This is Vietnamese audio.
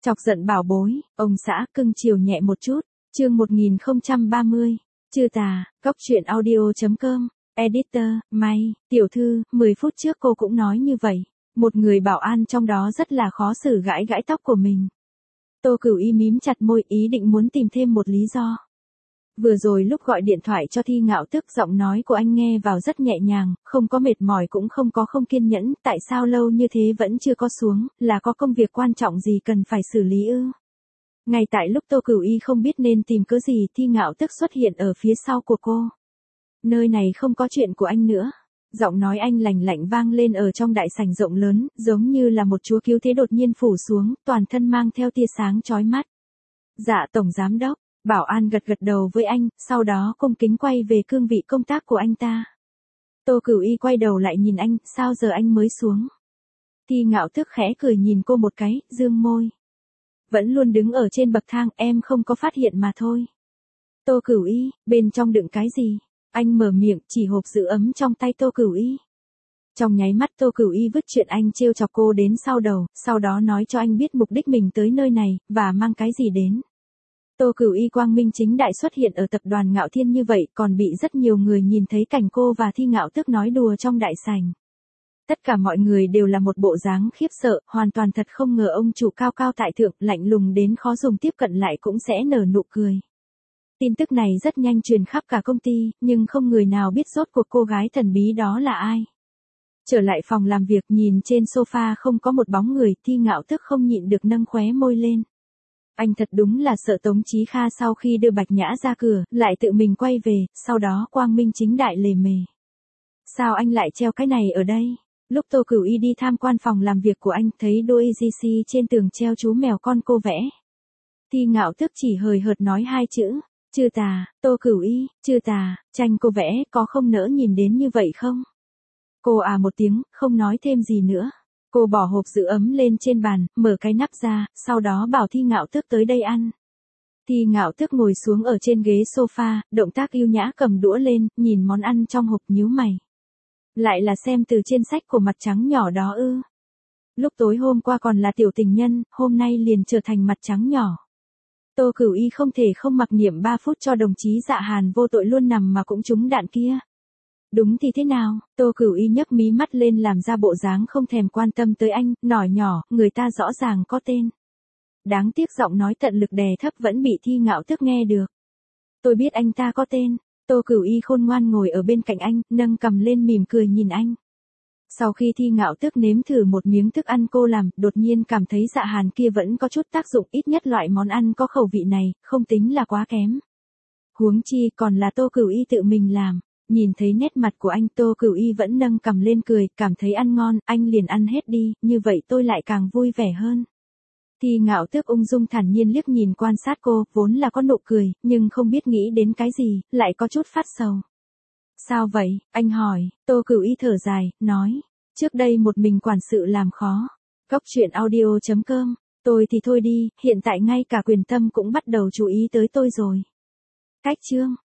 Chọc giận bảo bối, ông xã cưng chiều nhẹ một chút. Chương 1030. Chư tà, góc truyện audio.com. Editor, May, tiểu thư, 10 phút trước cô cũng nói như vậy. Một người bảo an trong đó rất là khó xử gãi gãi tóc của mình. Tô Cửu Y mím chặt môi ý định muốn tìm thêm một lý do. Vừa rồi lúc gọi điện thoại cho Thi Ngạo Tức, giọng nói của anh nghe vào rất nhẹ nhàng, không có mệt mỏi cũng không có không kiên nhẫn, tại sao lâu như thế vẫn chưa có xuống, là có công việc quan trọng gì cần phải xử lý ư? Ngay tại lúc Tô Cửu Y không biết nên tìm cớ gì, Thi Ngạo Tức xuất hiện ở phía sau của cô. Nơi này không có chuyện của anh nữa. Giọng nói anh lành lạnh vang lên ở trong đại sảnh rộng lớn, giống như là một chúa cứu thế đột nhiên phủ xuống, toàn thân mang theo tia sáng chói mắt. Dạ tổng giám đốc. Bảo an gật gật đầu với anh, sau đó cung kính quay về cương vị công tác của anh ta. Tô Cửu Y quay đầu lại nhìn anh, sao giờ anh mới xuống? Thi Ngạo Tức khẽ cười nhìn cô một cái, dương môi. Vẫn luôn đứng ở trên bậc thang, em không có phát hiện mà thôi. Tô Cửu Y, bên trong đựng cái gì? Anh mở miệng, chỉ hộp giữ ấm trong tay Tô Cửu Y. Trong nháy mắt Tô Cửu Y vứt chuyện anh trêu chọc cô đến sau đầu, sau đó nói cho anh biết mục đích mình tới nơi này, và mang cái gì đến. Tô Cửu Y quang minh chính đại xuất hiện ở tập đoàn Ngạo Thiên như vậy, còn bị rất nhiều người nhìn thấy cảnh cô và Thi Ngạo Tức nói đùa trong đại sảnh. Tất cả mọi người đều là một bộ dáng khiếp sợ, hoàn toàn thật không ngờ ông chủ cao cao tại thượng, lạnh lùng đến khó dùng tiếp cận lại cũng sẽ nở nụ cười. Tin tức này rất nhanh truyền khắp cả công ty, nhưng không người nào biết rốt cuộc cô gái thần bí đó là ai. Trở lại phòng làm việc, nhìn trên sofa không có một bóng người, Thi Ngạo Tức không nhịn được nâng khóe môi lên. Anh thật đúng là sợ Tống Chí Kha sau khi đưa Bạch Nhã ra cửa, lại tự mình quay về, sau đó quang minh chính đại lề mề. Sao anh lại treo cái này ở đây? Lúc Tô Cửu Y đi tham quan phòng làm việc của anh, thấy đôi GC trên tường treo chú mèo con cô vẽ. Thi Ngạo Tức chỉ hời hợt nói hai chữ, chư tà. Tô Cửu Y, chư tà, tranh cô vẽ có không nỡ nhìn đến như vậy không? Cô à một tiếng, không nói thêm gì nữa. Cô bỏ hộp giữ ấm lên trên bàn, mở cái nắp ra, sau đó bảo Thi Ngạo Tức tới đây ăn. Thi Ngạo Tức ngồi xuống ở trên ghế sofa, động tác yêu nhã cầm đũa lên, nhìn món ăn trong hộp nhíu mày. Lại là xem từ trên sách của mặt trắng nhỏ đó ư? Lúc tối hôm qua còn là tiểu tình nhân, hôm nay liền trở thành mặt trắng nhỏ. Tô Cửu Y không thể không mặc niệm 3 phút cho đồng chí Dạ Hàn vô tội luôn nằm mà cũng trúng đạn kia. Đúng thì thế nào? Tô Cửu Y nhấc mí mắt lên làm ra bộ dáng không thèm quan tâm tới anh, nói nhỏ, người ta rõ ràng có tên. Đáng tiếc giọng nói tận lực đè thấp vẫn bị Thi Ngạo Tức nghe được. Tôi biết anh ta có tên. Tô Cửu Y khôn ngoan ngồi ở bên cạnh anh, nâng cằm lên mỉm cười nhìn anh. Sau khi Thi Ngạo Tức nếm thử một miếng thức ăn cô làm, đột nhiên cảm thấy Dạ Hàn kia vẫn có chút tác dụng, ít nhất loại món ăn có khẩu vị này, không tính là quá kém. Huống chi còn là Tô Cửu Y tự mình làm. Nhìn thấy nét mặt của anh, Tô Cửu Y vẫn nâng cằm lên cười, cảm thấy ăn ngon, anh liền ăn hết đi, như vậy tôi lại càng vui vẻ hơn. Thi Ngạo Tức ung dung thản nhiên liếc nhìn quan sát cô, vốn là có nụ cười, nhưng không biết nghĩ đến cái gì, lại có chút phát sầu. Sao vậy, anh hỏi, Tô Cửu Y thở dài, nói, trước đây một mình quản sự làm khó. Góc truyện audio.com, tôi thì thôi đi, hiện tại ngay cả Quyền Tâm cũng bắt đầu chú ý tới tôi rồi. Cách chương.